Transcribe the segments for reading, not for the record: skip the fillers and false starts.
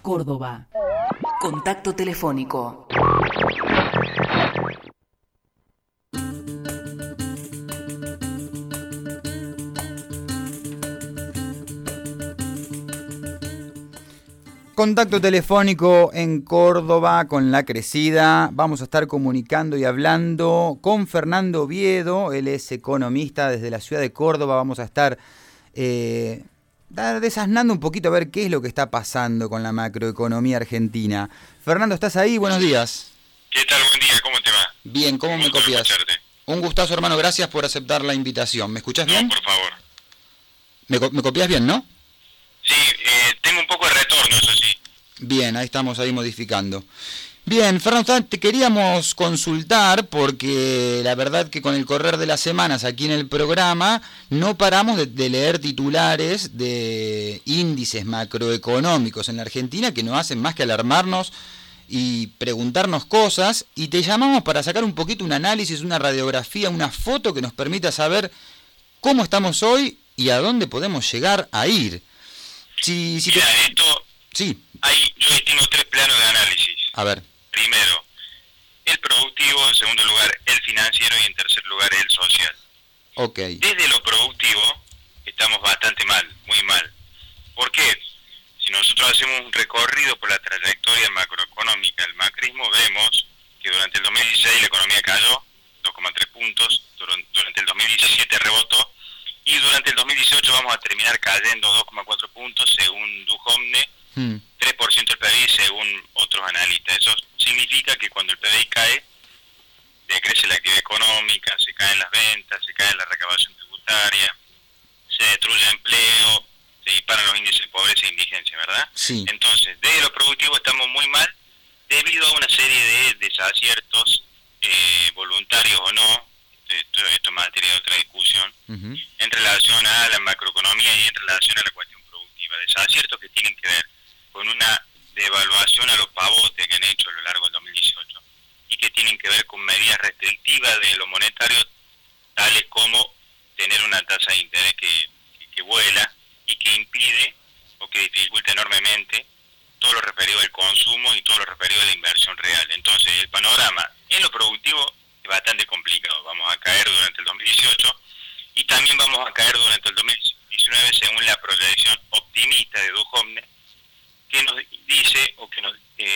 Córdoba. Contacto telefónico. Contacto telefónico en Córdoba con La Crecida. Vamos a estar comunicando y hablando con Fernando Oviedo. Él es economista desde la ciudad de Córdoba. Vamos a estar desasnando un poquito a ver qué es lo que está pasando con la macroeconomía argentina. Fernando, ¿estás ahí? Buenos días. ¿Qué tal? Buen día, ¿cómo te va? Bien, ¿cómo me copias? Un gustazo, hermano, gracias por aceptar la invitación. ¿Me escuchás bien? No, por favor. ¿Me copias bien, no? Sí, tengo un poco de retorno, eso sí. Bien, ahí estamos modificando. Bien, Fernando, te queríamos consultar porque la verdad que con el correr de las semanas aquí en el programa no paramos de leer titulares de índices macroeconómicos en la Argentina que no hacen más que alarmarnos y preguntarnos cosas, y te llamamos para sacar un poquito un análisis, una radiografía, una foto que nos permita saber cómo estamos hoy y a dónde podemos llegar a ir. Mira, esto... Sí. Yo ahí tengo 3 planos de análisis. A ver. Primero, el productivo, en segundo lugar, el financiero y en tercer lugar, el social. Ok. Desde lo productivo, estamos bastante mal, muy mal. ¿Por qué? Si nosotros hacemos un recorrido por la trayectoria macroeconómica del macrismo, vemos que durante el 2016 la economía cayó 2,3 puntos, durante el 2017 rebotó, y durante el 2018 vamos a terminar cayendo 2,4 puntos según Duhovne, 3% del PBI según otros analistas. Eso significa que cuando el PBI cae, decrece la actividad económica, se caen las ventas, se cae la recaudación tributaria, se destruye empleo, se disparan los índices de pobreza e indigencia, ¿verdad? Sí. Entonces, desde lo productivo estamos muy mal debido a una serie de desaciertos, voluntarios o no, esto es materia de otra discusión, en relación a la macroeconomía y en relación a la cuestión productiva. Desaciertos que tienen que ver con una devaluación a los pavotes que han hecho a lo largo del 2018 y que tienen que ver con medidas restrictivas de lo monetario, tales como tener una tasa de interés que vuela y que impide o que dificulta enormemente todo lo referido al consumo y todo lo referido a la inversión real. Entonces, el panorama en lo productivo es bastante complicado. Vamos a caer durante el 2018 y también vamos a caer durante el 2019 según la proyección optimista de Duhovne, que nos dice o que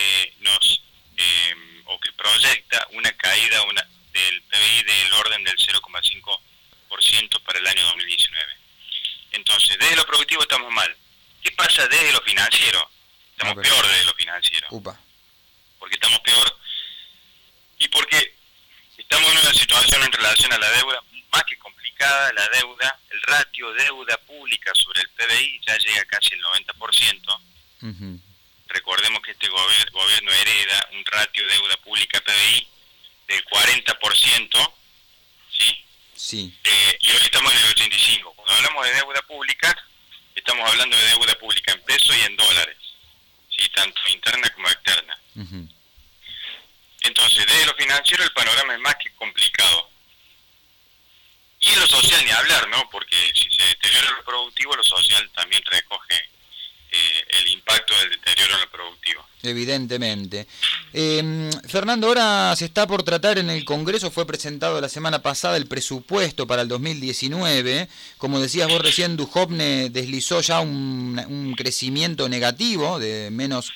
o que proyecta una caída del PBI del orden del 0,5% para el año 2019. Entonces, desde lo productivo estamos mal. ¿Qué pasa desde lo financiero? Estamos peor desde lo financiero. Porque estamos peor y porque estamos en una situación en relación a la deuda más que complicada. La deuda, el ratio deuda pública sobre el PBI ya llega casi el 90%. Recordemos que este gobierno hereda un ratio deuda pública PBI del 40%, ¿sí? Sí. Y hoy estamos en el 85%. Cuando hablamos de deuda pública, estamos hablando de deuda pública en pesos y en dólares, ¿sí? Tanto interna como externa. Entonces, desde lo financiero el panorama es más que complicado. Y en lo social ni hablar, ¿no? Porque si se deteriora lo productivo, lo social también recoge el impacto del deterioro en lo productivo. Evidentemente. Fernando, ahora se está por tratar en el Congreso, fue presentado la semana pasada el presupuesto para el 2019. Como decías vos recién, Duhovne deslizó ya un crecimiento negativo de menos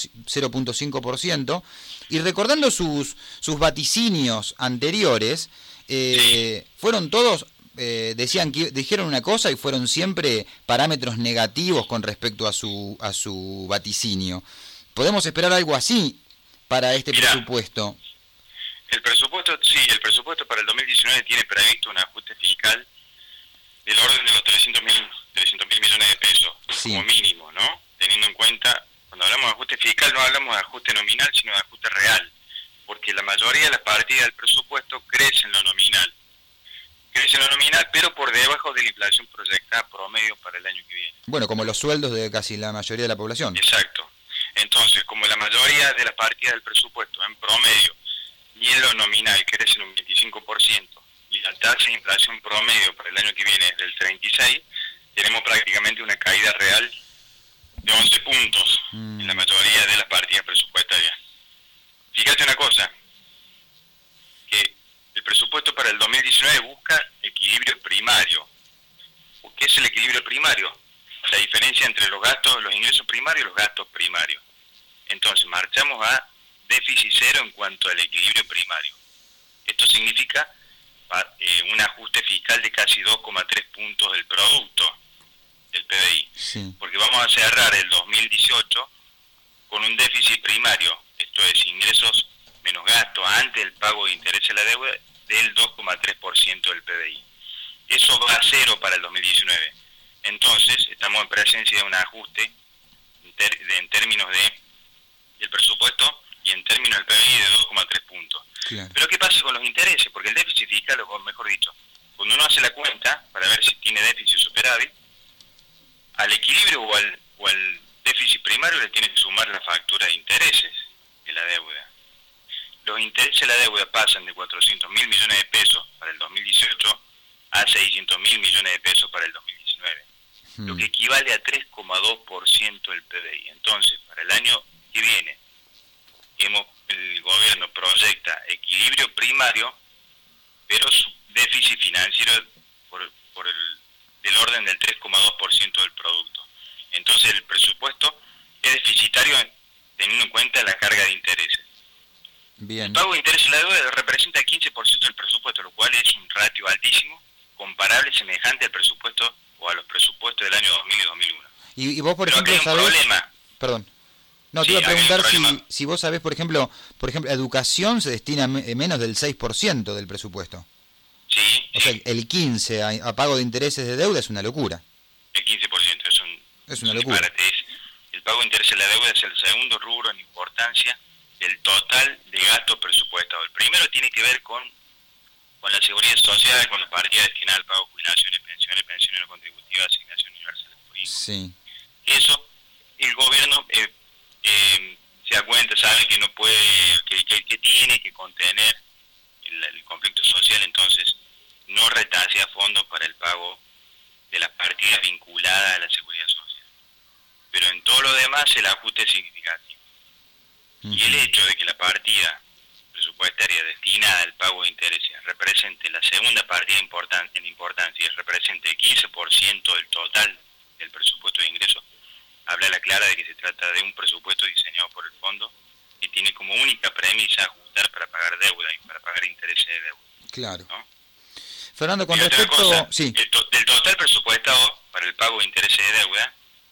0,5%. Y recordando sus vaticinios anteriores, fueron todos... dijeron una cosa y fueron siempre parámetros negativos con respecto a su vaticinio. ¿Podemos esperar algo así para este presupuesto? El presupuesto para el 2019 tiene previsto un ajuste fiscal del orden de los 300 mil millones de pesos, como mínimo, ¿no? Teniendo en cuenta, cuando hablamos de ajuste fiscal no hablamos de ajuste nominal, sino de ajuste real, porque la mayoría de las partidas del presupuesto crecen lo nominal, pero por debajo de la inflación proyectada promedio para el año que viene. Bueno, como los sueldos de casi la mayoría de la población. Exacto. Entonces, como la mayoría de las partidas del presupuesto en promedio y en lo nominal crecen un 25% y la tasa de inflación promedio para el año que viene es del 36%, tenemos prácticamente una caída real de 11 puntos en la mayoría los ingresos primarios y los gastos primarios. Entonces marchamos a déficit cero en cuanto al equilibrio primario. Esto significa un ajuste fiscal de casi 2,3 puntos del producto del PBI, porque vamos a cerrar el 2018 con un déficit primario, esto es ingresos menos gastos antes del pago de intereses a la deuda, del 2,3% del PBI. Eso va a cero para el 2019. Entonces estamos en presencia de un ajuste en términos del presupuesto y en términos del PBI de 2,3 puntos. Claro. Pero ¿qué pasa con los intereses? Porque el déficit fiscal, o mejor dicho, cuando uno hace la cuenta para ver si tiene déficit o superávit, al equilibrio o al déficit primario le tiene que sumar la factura de intereses de la deuda. Los intereses de la deuda pasan de 400.000 millones de pesos para el 2018 a 600.000 millones de pesos para el 2019, lo que equivale a 3,2% del PBI. Entonces, para el año que viene, el gobierno proyecta equilibrio primario, pero su déficit financiero del orden del 3,2% del producto. Entonces el presupuesto es deficitario teniendo en cuenta la carga de intereses. Bien. El pago de intereses en la deuda representa 15% del presupuesto, lo cual es un ratio altísimo, comparable, semejante al presupuesto o a los presupuestos del año 2000 y 2001. Y vos, por Pero ejemplo, acá hay un sabés... problema. Perdón. No, te Sí, iba a preguntar hay un problema. si vos sabés, por ejemplo, a educación se destina menos del 6% del presupuesto. Sí, O sea, el 15% a pago de intereses de deuda es una locura. el 15%, Es una locura. disparate. El pago de intereses en la deuda es el segundo rubro en importancia del total de gasto presupuestado. El primero tiene que ver con la seguridad social, con las partidas destinadas al pago de jubilaciones, pensiones no contributivas, asignación universal por hijo. Sí. Eso, el gobierno se da cuenta, sabe que no puede, que tiene que contener el conflicto social, entonces no retasea fondos para el pago de las partidas vinculadas a la seguridad social. Pero en todo lo demás el ajuste es significativo. Y el hecho de que la partida presupuestaria destinada al pago de intereses represente la segunda partida en importancia y represente el 15% del total del presupuesto de ingresos, habla a la clara de que se trata de un presupuesto diseñado por el fondo que tiene como única premisa ajustar para pagar deuda y para pagar intereses de deuda. Claro. ¿No? Fernando, con Y otra respecto... cosa, Sí. del total presupuestado para el pago de intereses de deuda,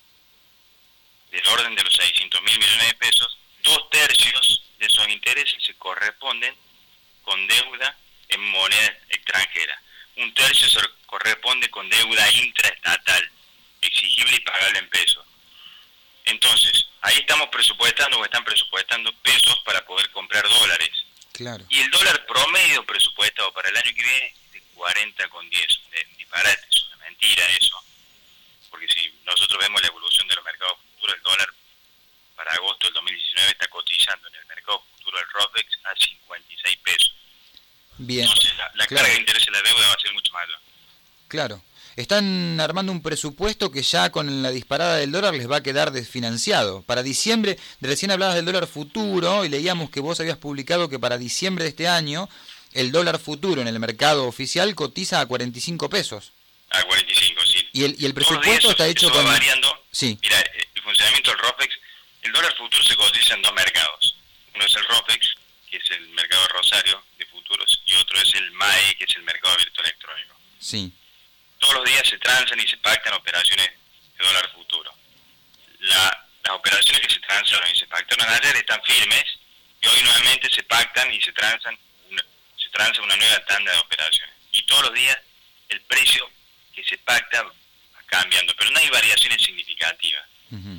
del orden de los 600.000 millones de pesos, 2/3 de esos intereses se corresponden con deuda en moneda extranjera. 1/3 se corresponde con deuda intraestatal, exigible y pagable en pesos. Entonces, ahí estamos presupuestando o están presupuestando pesos para poder comprar dólares. Claro. Y el dólar promedio presupuestado para el año que viene es de 40,10. Disparate, es una mentira eso. Porque si nosotros vemos la evolución de los mercados futuros, el dólar para agosto del 2019 está cotizando en el mercado futuro del ROFEX a 56 pesos. Bien. Entonces, la Claro. carga de interés en la deuda va a ser mucho mayor. Claro. Están armando un presupuesto que ya con la disparada del dólar les va a quedar desfinanciado. Para diciembre, recién hablabas del dólar futuro y leíamos que vos habías publicado que para diciembre de este año el dólar futuro en el mercado oficial cotiza a 45 pesos. A 45, sí. Y el Todos los presupuesto días está hecho eso va con... variando. Sí, Mira, el funcionamiento del ROFEX, el dólar futuro se cotiza en dos mercados. Uno es el ROFEX, que es el mercado de Rosario de futuros, y otro es el MAE, que es el mercado abierto electrónico. sí, Todos los días se transan y se pactan operaciones de dólar futuro. Las operaciones que se transaron y se pactaron ayer están firmes, y hoy nuevamente se pactan y se transa una nueva tanda de operaciones. Y todos los días el precio que se pacta va cambiando, pero no hay variaciones significativas. ujú,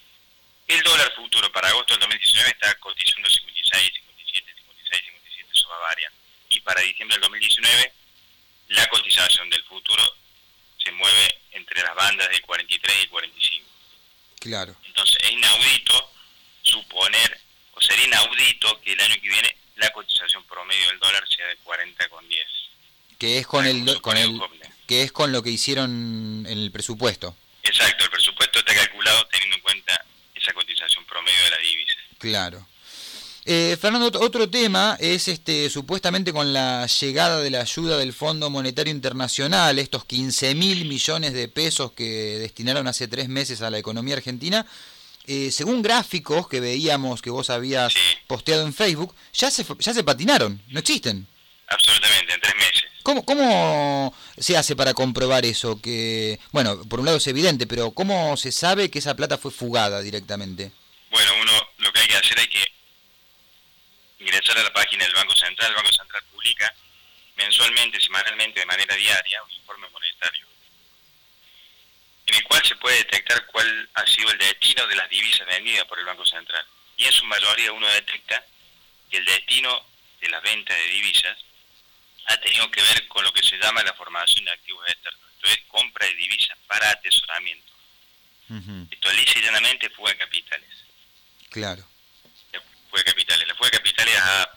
El dólar futuro para agosto del 2019 está cotizando 56, 57, 56, 57, eso va variando. Y para diciembre del 2019, la cotización del futuro se mueve entre las bandas de 43 y 45. claro. Entonces es inaudito suponer, o sería inaudito que el año que viene la cotización promedio del dólar sea de 40,10. Que es con Supone un Hopner. que es con lo que hicieron en el presupuesto. Exacto, el presupuesto está calculado teniendo en cuenta esa cotización promedio de la divisa. Claro. Fernando, otro tema es supuestamente con la llegada de la ayuda del Fondo Monetario Internacional, estos 15.000 millones de pesos que destinaron hace 3 meses a la economía argentina. Según gráficos que veíamos que vos habías posteado en Facebook, ya se patinaron, no existen. Absolutamente, en 3 meses. ¿Cómo se hace para comprobar eso? Que, bueno, por un lado es evidente, pero ¿cómo se sabe que esa plata fue fugada directamente? Bueno, uno lo que hay que hacer hay que ingresar a la página del Banco Central. El Banco Central publica mensualmente, semanalmente, de manera diaria, un informe monetario, en el cual se puede detectar cuál ha sido el destino de las divisas vendidas por el Banco Central. Y en su mayoría uno detecta que el destino de las ventas de divisas ha tenido que ver con lo que se llama la formación de activos externos, esto es, compra de divisas para atesoramiento. Esto lisa y llanamente fuga de capitales. Claro. Fuga de capitales. La fuga de capitales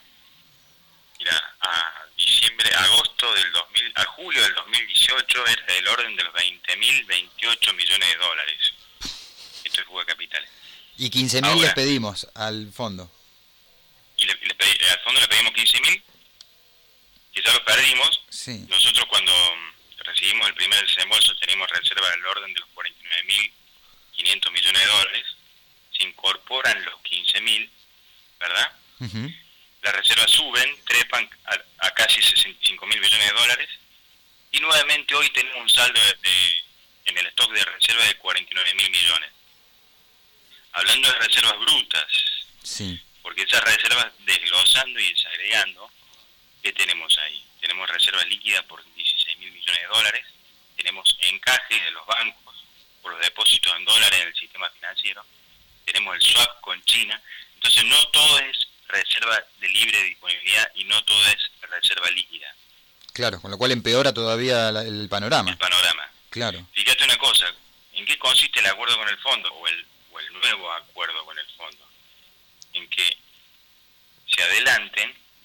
a julio del 2018 era del orden de los 28 millones de dólares. Esto es fuga de capitales. Y 15.000 les pedimos al fondo. Y al fondo le pedimos 15.000, que ya lo perdimos. Sí. Nosotros cuando recibimos el primer desembolso teníamos reserva del orden de los 49.500 millones de dólares. Se incorporan los 15.000, ¿verdad? Las reservas suben, trepan a casi 65.000 millones de dólares, y nuevamente hoy tenemos un saldo en el stock de reservas de 49.000 millones. Hablando de reservas brutas, sí, porque esas reservas, desglosando y desagregando, ¿qué tenemos ahí? Tenemos reservas líquidas por 16.000 millones de dólares, tenemos encaje de los bancos por los depósitos en dólares en el sistema financiero, tenemos el swap con China. Entonces no todo es reserva de libre disponibilidad y no todo es reserva líquida. Claro, con lo cual empeora todavía el panorama. El panorama. Claro. Fíjate una cosa, ¿en qué consiste el acuerdo con el fondo o el nuevo acuerdo con el fondo? En que se adelante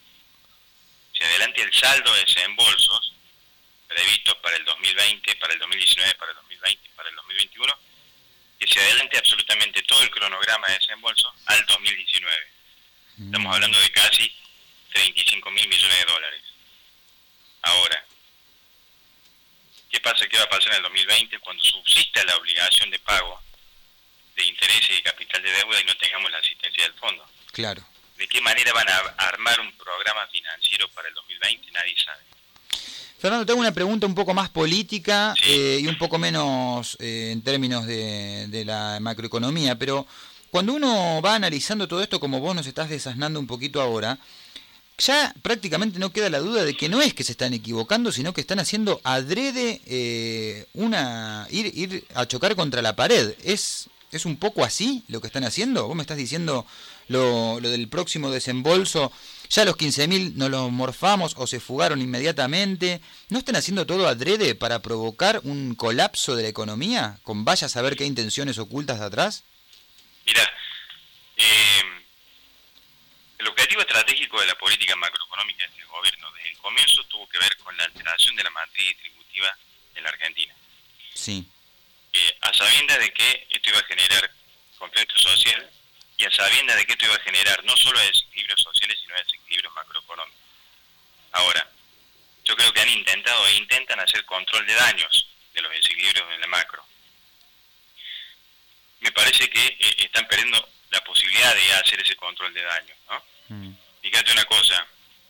el saldo de desembolsos previstos para el 2020, para el 2019, para el 2020 y para el 2021, que se adelante absolutamente todo el cronograma de desembolso al 2019. Estamos hablando de casi 35.000 millones de dólares. Ahora, ¿qué pasa? ¿Qué va a pasar en el 2020 cuando subsista la obligación de pago de intereses y capital de deuda y no tengamos la asistencia del fondo? Claro. ¿De qué manera van a armar un programa financiero para el 2020? Nadie sabe. Fernando, tengo una pregunta un poco más política, sí, y un poco menos en términos de la macroeconomía, pero cuando uno va analizando todo esto como vos nos estás desasnando un poquito ahora, ya prácticamente no queda la duda de que no es que se están equivocando, sino que están haciendo adrede ir a chocar contra la pared. ¿Es un poco así lo que están haciendo? Vos me estás diciendo lo del próximo desembolso, ya los 15.000 no los morfamos o se fugaron inmediatamente. ¿No están haciendo todo adrede para provocar un colapso de la economía? Con vaya a saber qué intenciones ocultas de atrás. Mira, el objetivo estratégico de la política macroeconómica del gobierno desde el comienzo tuvo que ver con la alteración de la matriz distributiva en la Argentina. Sí. A sabiendas de que esto iba a generar conflicto social y a sabiendas de que esto iba a generar no solo desequilibrios sociales, sino desequilibrios macroeconómicos. Ahora, yo creo que han intentado e intentan hacer control de daños de los desequilibrios en la macro. Me parece que están perdiendo la posibilidad de hacer ese control de daños, ¿no? Fíjate una cosa,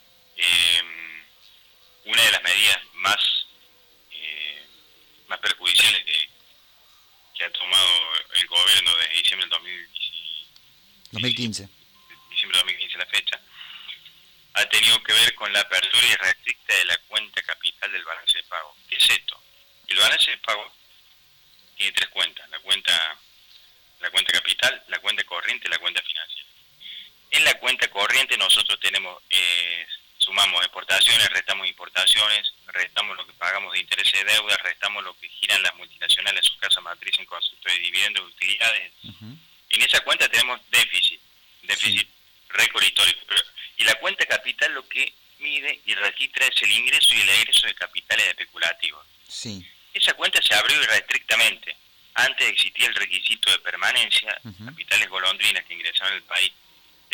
una de las medidas más perjudiciales que ha tomado el gobierno desde diciembre del 2015. Diciembre de 2015 la fecha, ha tenido que ver con la apertura irrestricta de la cuenta capital del balance de pago. ¿Qué es esto? El balance de pago tiene 3 cuentas, la cuenta capital, la cuenta corriente y la cuenta financiera. En la cuenta corriente nosotros tenemos, sumamos exportaciones, restamos importaciones, restamos lo que pagamos de intereses de deuda, restamos lo que giran las multinacionales en su casa matriz en concepto de dividendos y utilidades. En esa cuenta tenemos déficit sí, récord histórico. Y la cuenta capital lo que mide y registra es el ingreso y el egreso de capitales especulativos. Sí. Esa cuenta se abrió antes existía el requisito de permanencia, capitales golondrinas que ingresaban al país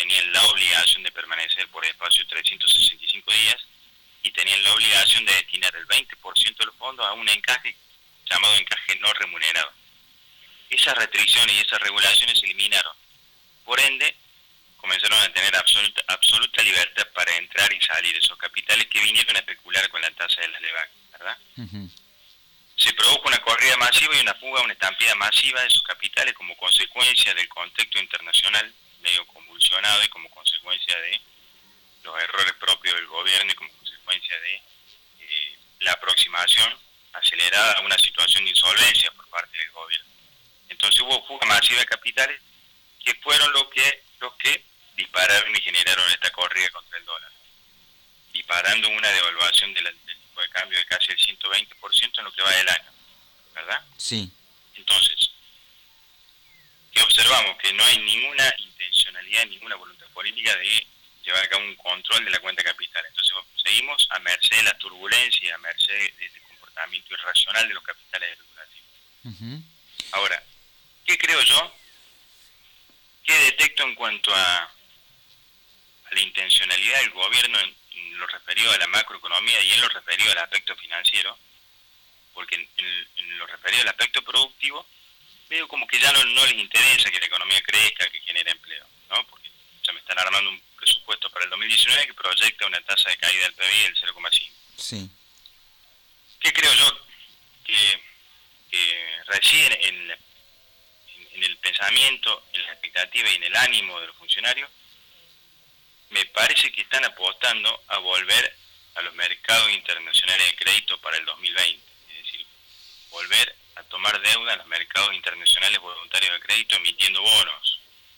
tenían la obligación de permanecer por espacio de 365 días y tenían la obligación de destinar el 20% de los fondos a un encaje llamado encaje no remunerado. Esas restricciones y esas regulaciones se eliminaron. Por ende, comenzaron a tener absoluta libertad para entrar y salir esos capitales que vinieron a especular con la tasa de las LEVAC, ¿verdad? Uh-huh. Se produjo una corrida masiva y una fuga, una estampida masiva de esos capitales como consecuencia del contexto internacional medio convulsionado y como consecuencia de los errores propios del gobierno y como consecuencia de la aproximación acelerada a una situación de insolvencia por parte del gobierno. Entonces hubo fuga masiva de capitales que fueron los que dispararon y generaron esta corrida contra el dólar, disparando una devaluación del tipo de cambio de casi el 120% en lo que va del año, ¿verdad? Sí. Entonces, ¿qué observamos? Que no hay ninguna intencionalidad, ninguna voluntad política de llevar a cabo un control de la cuenta capital. Entonces seguimos a merced de la turbulencia, a merced de este comportamiento irracional de los capitales especulativos. Uh-huh. Ahora, ¿qué creo yo? ¿Qué detecto en cuanto a la intencionalidad del gobierno en lo referido a la macroeconomía y en lo referido al aspecto financiero? Porque en lo referido al aspecto productivo, veo como que ya no les interesa que la economía crezca, que genere empleo, ¿no? Porque ya me están armando un presupuesto para el 2019 que proyecta una tasa de caída del PBI del 0,5. Sí. ¿Qué creo yo? Que reside en el pensamiento, en la expectativa y en el ánimo de los funcionarios. Me parece que están apostando a volver a los mercados internacionales de crédito para el 2020, es decir, volver a tomar deuda en los mercados internacionales voluntarios de crédito emitiendo bonos.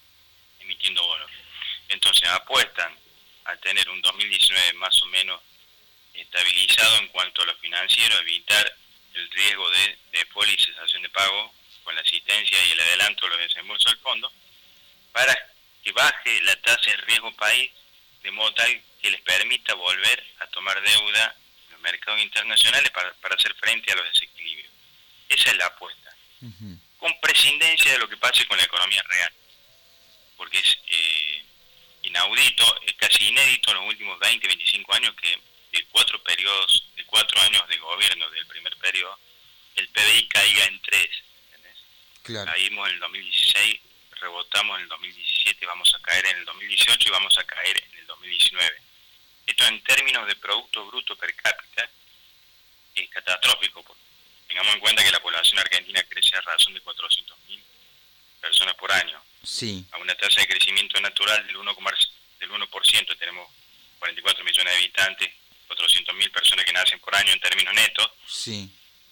Entonces apuestan a tener un 2019 más o menos estabilizado en cuanto a lo financiero, evitar el riesgo de default y cesación de pago con la asistencia y el adelanto de los desembolsos del fondo, para que baje la tasa de riesgo país de modo tal que les permita volver a tomar deuda en los mercados internacionales para hacer frente a los desequilibrios. Esa es la apuesta. Uh-huh. Con prescindencia de lo que pase con la economía real. Porque es inaudito, es casi inédito en los últimos 20, 25 años que de 4 años de gobierno del primer periodo, el PBI caiga en 3. ¿Entendés? Claro. Caímos en el 2016, rebotamos en el 2017, vamos a caer en el 2018 y vamos a caer en el 2019. Esto en términos de Producto Bruto Per Cápita es catastrófico. Tengamos en cuenta que la población argentina crece a razón de 400.000 personas por año. Sí. A una tasa de crecimiento natural del 1%, tenemos 44 millones de habitantes, 400.000 personas que nacen por año en términos netos. Sí.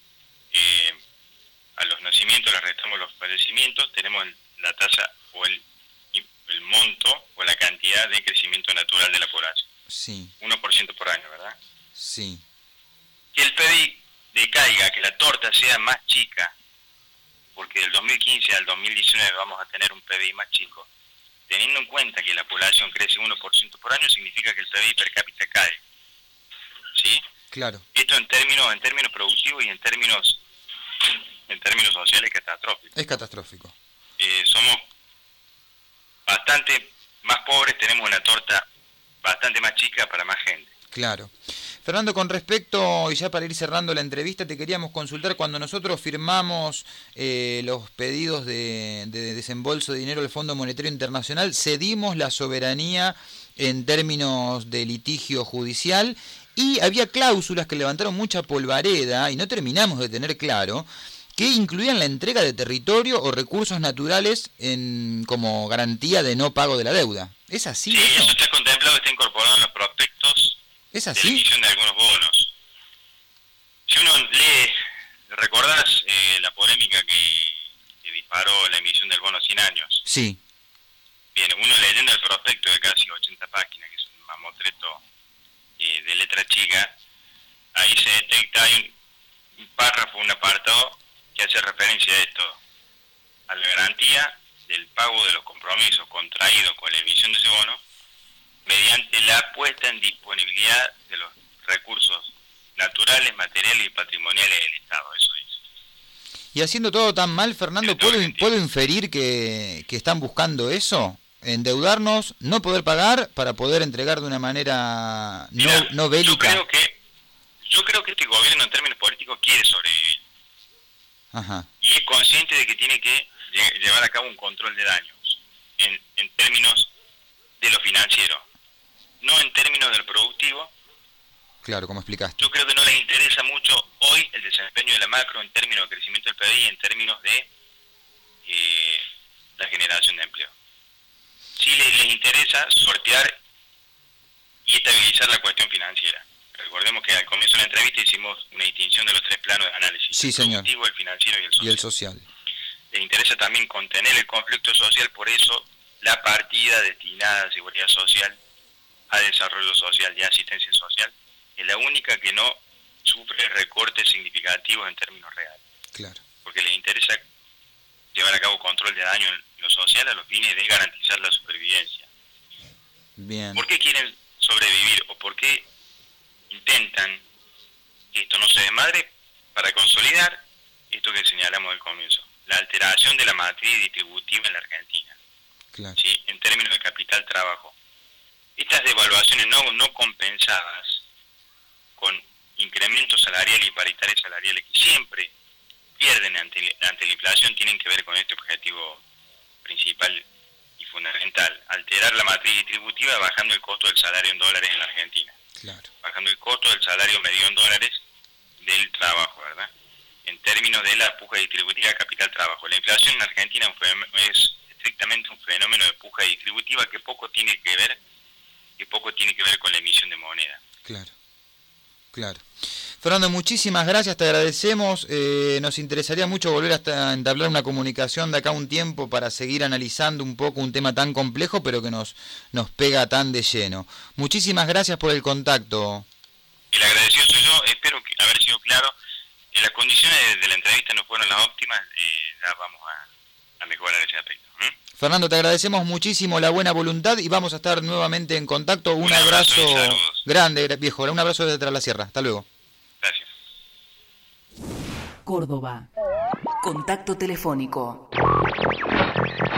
A los nacimientos les restamos los fallecimientos, tenemos la tasa o el monto o la cantidad de crecimiento natural de la población. Sí. 1% por año, ¿verdad? Sí. Que el PBI decaiga, que la torta sea más chica, porque del 2015 al 2019 vamos a tener un PBI más chico. Teniendo en cuenta que la población crece 1% por año, significa que el PBI per cápita cae. ¿Sí? Claro. Esto en términos productivos y en términos sociales es catastrófico. Es catastrófico. Somos bastante más pobres, tenemos una torta bastante más chica para más gente. Claro. Fernando, con respecto, y ya para ir cerrando la entrevista, te queríamos consultar, cuando nosotros firmamos los pedidos de desembolso de dinero del Fondo Monetario Internacional, cedimos la soberanía en términos de litigio judicial y había cláusulas que levantaron mucha polvareda y no terminamos de tener claro, que incluían la entrega de territorio o recursos naturales como garantía de no pago de la deuda. ¿Es así? Sí, eso está contemplado, está incorporado en los prospectos. ¿Es así? De la emisión de algunos bonos. Si uno lee, ¿recordás la polémica que disparó la emisión del bono a 100 años? Sí. Bien, uno leyendo el prospecto de casi 80 páginas, que es un mamotreto de letra chica, ahí se detecta, hay un párrafo, un apartado que hace referencia a esto, a la garantía del pago de los compromisos contraídos con la emisión de ese bono, mediante la puesta en disponibilidad de los recursos naturales, materiales y patrimoniales del Estado, eso dice. Y haciendo todo tan mal, Fernando, ¿puedo inferir que están buscando eso? endeudarnos, no poder pagar para poder entregar de una manera no bélica. Yo creo que este gobierno en términos políticos quiere sobrevivir. Ajá. Y es consciente de que tiene que llevar a cabo un control de daños en términos de lo financiero, no en términos del productivo. Claro, como explicaste. Yo creo que no les interesa mucho hoy el desempeño de la macro en términos de crecimiento del PBI y en términos de la generación de empleo. Sí les interesa sortear y estabilizar la cuestión financiera. Recordemos que al comienzo de la entrevista hicimos una distinción de los 3 planos de análisis. Sí, el señor. productivo, el financiero y el social. Les interesa también contener el conflicto social, por eso la partida destinada a seguridad social, a desarrollo social y asistencia social es la única que no sufre recortes significativos en términos reales. Claro. Porque les interesa llevar a cabo control de daño en lo social a los fines de garantizar la supervivencia. Bien. ¿Por qué quieren sobrevivir o por qué intentan que esto no se desmadre? Para consolidar esto que señalamos al comienzo, la alteración de la matriz distributiva en la Argentina. Claro. ¿Sí? En términos de capital trabajo. Estas devaluaciones no compensadas con incrementos salariales y paritarias salariales que siempre pierden ante la inflación tienen que ver con este objetivo principal y fundamental, alterar la matriz distributiva bajando el costo del salario en dólares en la Argentina. Claro. Bajando el costo del salario medio en dólares del trabajo, ¿verdad? En términos de la puja distributiva de capital trabajo. La inflación en Argentina es estrictamente un fenómeno de puja distributiva que poco tiene que ver con la emisión de moneda. Claro. Fernando, muchísimas gracias, te agradecemos. Nos interesaría mucho volver a entablar una comunicación de acá a un tiempo para seguir analizando un poco un tema tan complejo, pero que nos pega tan de lleno. Muchísimas gracias por el contacto. El agradecido soy yo, espero haber sido claro. Las condiciones de la entrevista no fueron las óptimas, ya vamos a mejorar ese aspecto. Fernando, te agradecemos muchísimo la buena voluntad y vamos a estar nuevamente en contacto. Un abrazo grande, viejo, un abrazo desde Tras la Sierra. Hasta luego. Gracias. Córdoba. Contacto telefónico.